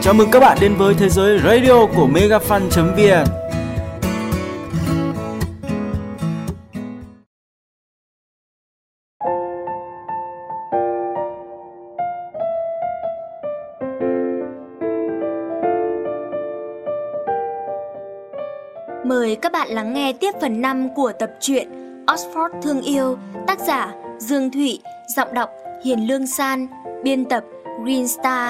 Chào mừng các bạn đến với thế giới radio của megafan.vn. Mời các bạn lắng nghe tiếp phần 5 của tập truyện Oxford Thương Yêu, tác giả Dương Thụy, giọng đọc Hiền Lương San, biên tập Green Star.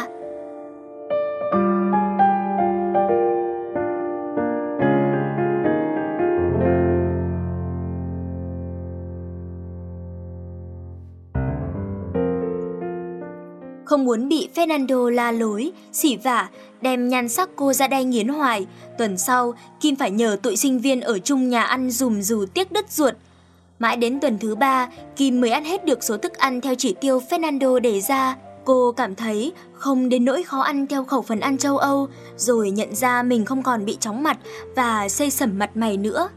Không muốn bị Fernando la lối, xỉ vả, đem nhan sắc cô ra đây nghiến hoài. Tuần sau, Kim phải nhờ tụi sinh viên ở chung nhà ăn dùm dù tiếc đứt ruột. Mãi đến tuần thứ 3, Kim mới ăn hết được số thức ăn theo chỉ tiêu Fernando đề ra. Cô cảm thấy không đến nỗi khó ăn theo khẩu phần ăn châu Âu, rồi nhận ra mình không còn bị chóng mặt và xây sẩm mặt mày nữa.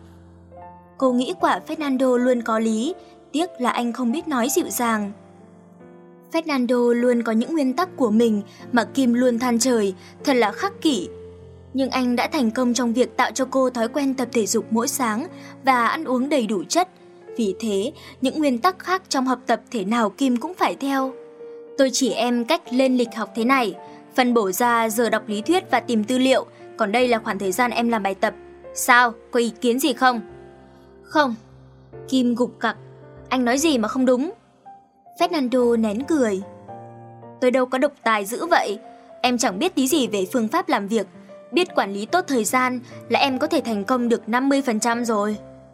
Cô nghĩ quả Fernando luôn có lý, tiếc là anh không biết nói dịu dàng. Fernando luôn có những nguyên tắc của mình mà Kim luôn than trời, thật là khắc kỷ. Nhưng anh đã thành công trong việc tạo cho cô thói quen tập thể dục mỗi sáng và ăn uống đầy đủ chất. Vì thế, những nguyên tắc khác trong học tập thể nào Kim cũng phải theo. Tôi chỉ em cách lên lịch học thế này, phân bổ ra giờ đọc lý thuyết và tìm tư liệu, còn đây là khoảng thời gian em làm bài tập. Sao, có ý kiến gì không? Không. Kim gục gặc, anh nói gì mà không đúng? Fernando nén cười. Tôi đâu có độc tài dữ vậy, em chẳng biết tí gì về phương pháp làm việc. Biết quản lý tốt thời gian là em có thể thành công được 50% rồi.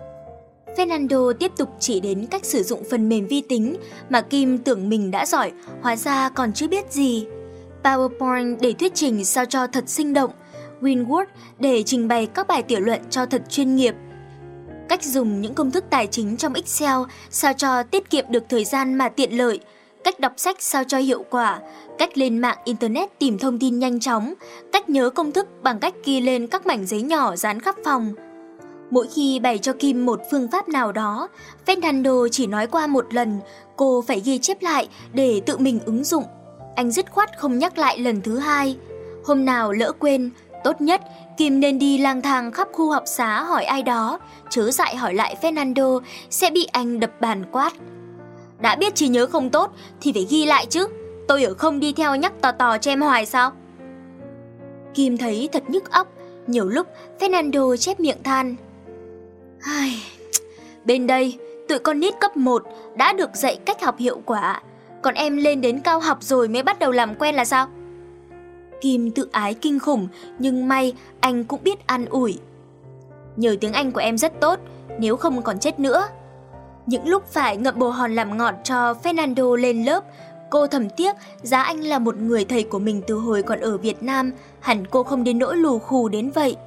Fernando tiếp tục chỉ đến cách sử dụng phần mềm vi tính mà Kim tưởng mình đã giỏi, hóa ra còn chưa biết gì. PowerPoint để thuyết trình sao cho thật sinh động, Winword để trình bày các bài tiểu luận cho thật chuyên nghiệp. Cách dùng những công thức tài chính trong Excel sao cho tiết kiệm được thời gian mà tiện lợi, cách đọc sách sao cho hiệu quả, cách lên mạng Internet tìm thông tin nhanh chóng, cách nhớ công thức bằng cách ghi lên các mảnh giấy nhỏ dán khắp phòng. Mỗi khi bày cho Kim một phương pháp nào đó, Fernando chỉ nói qua một lần, cô phải ghi chép lại để tự mình ứng dụng. Anh dứt khoát không nhắc lại lần thứ hai. Hôm nào lỡ quên, tốt nhất Kim nên đi lang thang khắp khu học xá hỏi ai đó, chớ dại hỏi lại Fernando sẽ bị anh đập bàn quát. Đã biết trí nhớ không tốt thì phải ghi lại chứ, tôi ở không đi theo nhắc tò tò cho em hoài sao? Kim thấy thật nhức óc, nhiều lúc Fernando chép miệng than. Bên đây, tụi con nít cấp 1 đã được dạy cách học hiệu quả, còn em lên đến cao học rồi mới bắt đầu làm quen là sao? Kim tự ái kinh khủng, nhưng may anh cũng biết an ủi. Nhờ tiếng Anh của em rất tốt, nếu không còn chết nữa. Những lúc phải ngậm bồ hòn làm ngọt cho Fernando lên lớp, cô thầm tiếc giá anh là một người thầy của mình từ hồi còn ở Việt Nam, hẳn cô không đến nỗi lù khù đến vậy.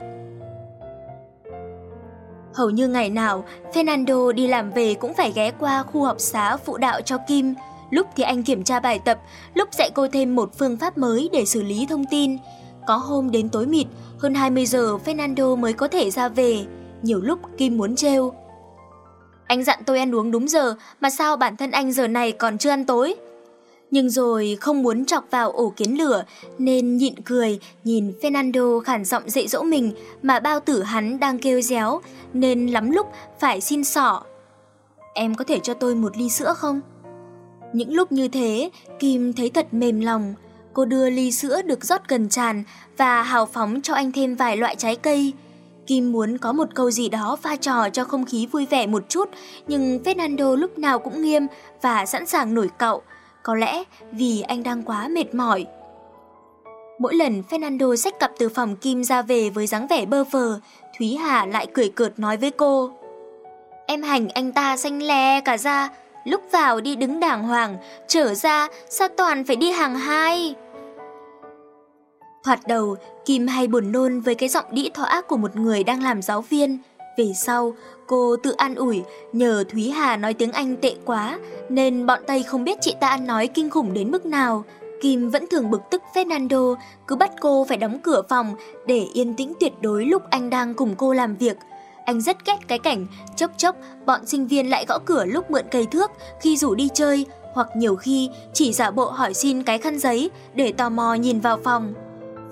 Hầu như ngày nào, Fernando đi làm về cũng phải ghé qua khu học xá phụ đạo cho Kim. Lúc thì anh kiểm tra bài tập, lúc dạy cô thêm một phương pháp mới để xử lý thông tin. Có hôm đến tối mịt, hơn 20 giờ Fernando mới có thể ra về. Nhiều lúc Kim muốn trêu. Anh dặn tôi ăn uống đúng giờ, mà sao bản thân anh giờ này còn chưa ăn tối? Nhưng rồi không muốn chọc vào ổ kiến lửa, nên nhịn cười nhìn Fernando khản giọng dạy dỗ mình mà bao tử hắn đang kêu réo, nên lắm lúc phải xin xỏ. Em có thể cho tôi một ly sữa không? Những lúc như thế, Kim thấy thật mềm lòng. Cô đưa ly sữa được rót gần tràn và hào phóng cho anh thêm vài loại trái cây. Kim muốn có một câu gì đó pha trò cho không khí vui vẻ một chút, nhưng Fernando lúc nào cũng nghiêm và sẵn sàng nổi cạo. Có lẽ vì anh đang quá mệt mỏi. Mỗi lần Fernando xách cặp từ phòng Kim ra về với dáng vẻ bơ phờ, Thúy Hà lại cười cợt nói với cô. Em hành anh ta xanh lè cả ra, lúc vào đi đứng đàng hoàng, trở ra sao toàn phải đi hàng hai. Thoạt đầu, Kim hay buồn nôn với cái giọng đĩ thỏa của một người đang làm giáo viên. Về sau, cô tự an ủi nhờ Thúy Hà nói tiếng Anh tệ quá, nên bọn Tây không biết chị ta ăn nói kinh khủng đến mức nào. Kim vẫn thường bực tức Fernando, cứ bắt cô phải đóng cửa phòng để yên tĩnh tuyệt đối lúc anh đang cùng cô làm việc. Anh rất ghét cái cảnh chốc chốc bọn sinh viên lại gõ cửa lúc mượn cây thước khi rủ đi chơi, hoặc nhiều khi chỉ giả bộ hỏi xin cái khăn giấy để tò mò nhìn vào phòng.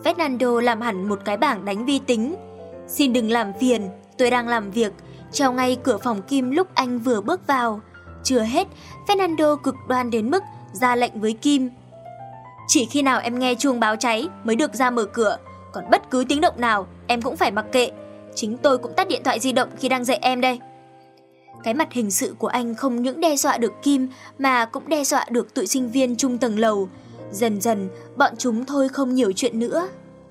Fernando làm hẳn một cái bảng đánh vi tính. Xin đừng làm phiền, tôi đang làm việc, treo ngay cửa phòng Kim lúc anh vừa bước vào. Chưa hết, Fernando cực đoan đến mức ra lệnh với Kim. Chỉ khi nào em nghe chuông báo cháy mới được ra mở cửa, còn bất cứ tiếng động nào em cũng phải mặc kệ. Chính tôi cũng tắt điện thoại di động khi đang dạy em đây. Cái mặt hình sự của anh không những đe dọa được Kim mà cũng đe dọa được tụi sinh viên chung tầng lầu. Dần dần, bọn chúng thôi không nhiều chuyện nữa.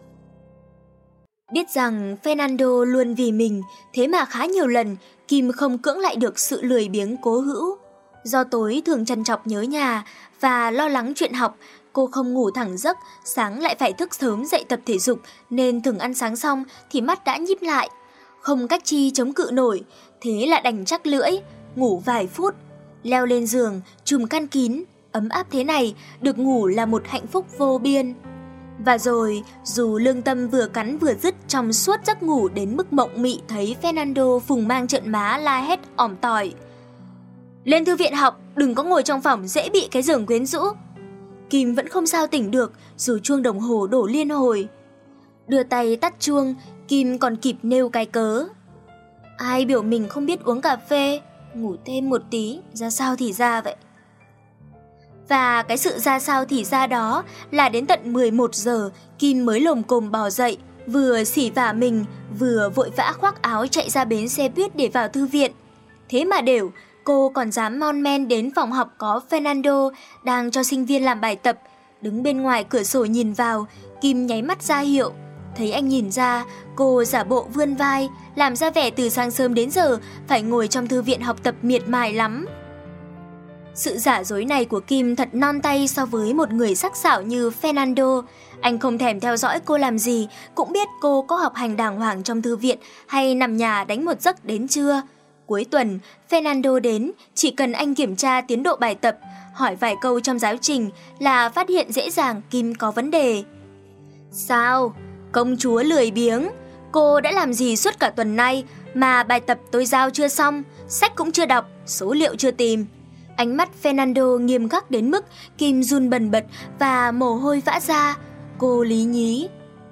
Biết rằng Fernando luôn vì mình, thế mà khá nhiều lần Kim không cưỡng lại được sự lười biếng cố hữu. Do tối thường trằn trọc nhớ nhà và lo lắng chuyện học, cô không ngủ thẳng giấc, sáng lại phải thức sớm dậy tập thể dục nên thường ăn sáng xong thì mắt đã nhíp lại. Không cách chi chống cự nổi, thế là đành chắc lưỡi, ngủ vài phút. Leo lên giường, chùm khăn kín, ấm áp thế này, được ngủ là một hạnh phúc vô biên. Và rồi, dù lương tâm vừa cắn vừa dứt trong suốt giấc ngủ đến mức mộng mị thấy Fernando phùng mang trợn má la hét ỏm tỏi. Lên thư viện học, đừng có ngồi trong phòng dễ bị cái giường quyến rũ. Kim vẫn không sao tỉnh được dù chuông đồng hồ đổ liên hồi. Đưa tay tắt chuông, Kim còn kịp nêu cái cớ. Ai biểu mình không biết uống cà phê, ngủ thêm một tí, ra sao thì ra vậy. Và cái sự ra sao thì ra đó là đến tận 11 giờ Kim mới lồm cồm bò dậy, vừa xỉ vả mình, vừa vội vã khoác áo chạy ra bến xe buýt để vào thư viện. Thế mà đều, cô còn dám mon men đến phòng học có Fernando đang cho sinh viên làm bài tập. Đứng bên ngoài cửa sổ nhìn vào, Kim nháy mắt ra hiệu. Thấy anh nhìn ra, cô giả bộ vươn vai, làm ra vẻ từ sáng sớm đến giờ phải ngồi trong thư viện học tập miệt mài lắm. Sự giả dối này của Kim thật non tay so với một người sắc sảo như Fernando. Anh không thèm theo dõi cô làm gì, cũng biết cô có học hành đàng hoàng trong thư viện hay nằm nhà đánh một giấc đến trưa. Cuối tuần, Fernando đến, chỉ cần anh kiểm tra tiến độ bài tập, hỏi vài câu trong giáo trình là phát hiện dễ dàng Kim có vấn đề. Sao? Công chúa lười biếng, cô đã làm gì suốt cả tuần nay mà bài tập tôi giao chưa xong, sách cũng chưa đọc, số liệu chưa tìm. Ánh mắt Fernando nghiêm khắc đến mức Kim run bần bật và mồ hôi vã ra. Cô lý nhí.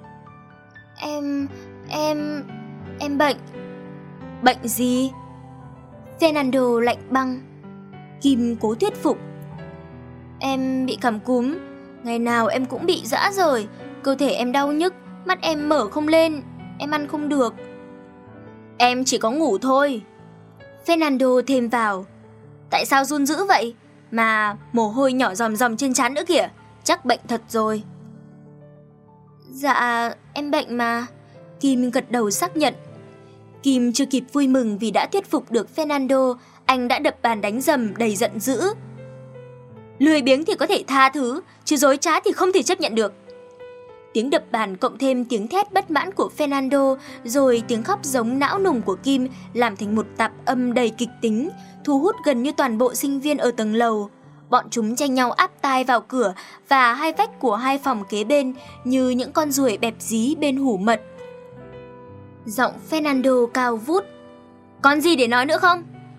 Em bệnh. Bệnh gì? Fernando lạnh băng. Kim cố thuyết phục. Em bị cảm cúm, ngày nào em cũng bị rã rời, cơ thể em đau nhức, mắt em mở không lên, em ăn không được. Em chỉ có ngủ thôi. Fernando thêm vào. Tại sao run dữ vậy? Mà mồ hôi nhỏ ròm ròm trên trán nữa kìa, chắc bệnh thật rồi. Dạ, em bệnh mà. Kim gật đầu xác nhận. Kim chưa kịp vui mừng vì đã thuyết phục được Fernando, anh đã đập bàn đánh dầm đầy giận dữ. Lười biếng thì có thể tha thứ, chứ dối trá thì không thể chấp nhận được. Tiếng đập bàn cộng thêm tiếng thét bất mãn của Fernando, rồi tiếng khóc giống não nùng của Kim làm thành một tạp âm đầy kịch tính, thu hút gần như toàn bộ sinh viên ở tầng lầu. Bọn chúng tranh nhau áp tai vào cửa và hai vách của hai phòng kế bên như những con ruồi bẹp dí bên hủ mật. Giọng Fernando cao vút. Còn gì để nói nữa không?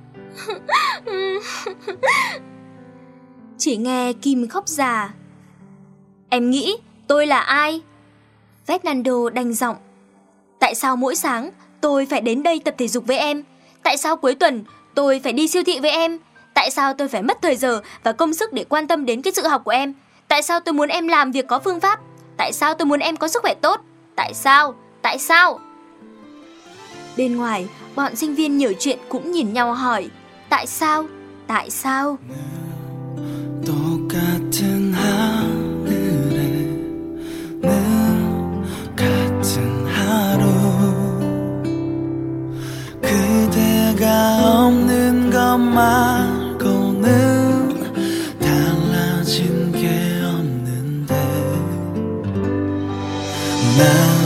Chỉ nghe Kim khóc già. Em nghĩ tôi là ai? Fernando đanh giọng. Tại sao mỗi sáng tôi phải đến đây tập thể dục với em? Tại sao cuối tuần tôi phải đi siêu thị với em? Tại sao tôi phải mất thời giờ và công sức để quan tâm đến cái sự học của em? Tại sao tôi muốn em làm việc có phương pháp? Tại sao tôi muốn em có sức khỏe tốt? Tại sao? Tại sao? Bên ngoài, bọn sinh viên nhiều chuyện cũng nhìn nhau hỏi. Tại sao? Tại sao? 똑같은 하늘에 늘 같은 하루 그대가 없는 것 말고는 달라진 게 없는데 난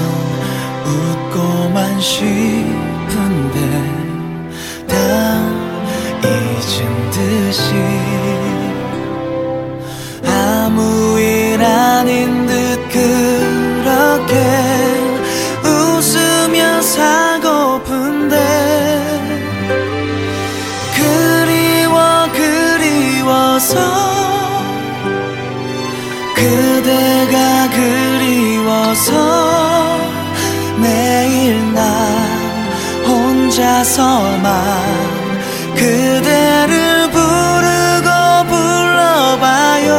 웃고만 싶은데 다 잊은 듯이 아무 일 아닌 듯 그렇게 웃으며 살고픈데 그리워서 그대가 그리워서 매일 난 혼자서만 그대를 부르고 불러봐요.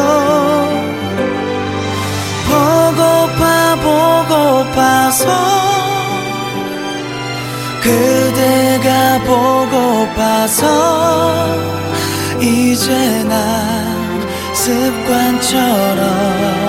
보고파서 그대가 보고파서 이제 난 습관처럼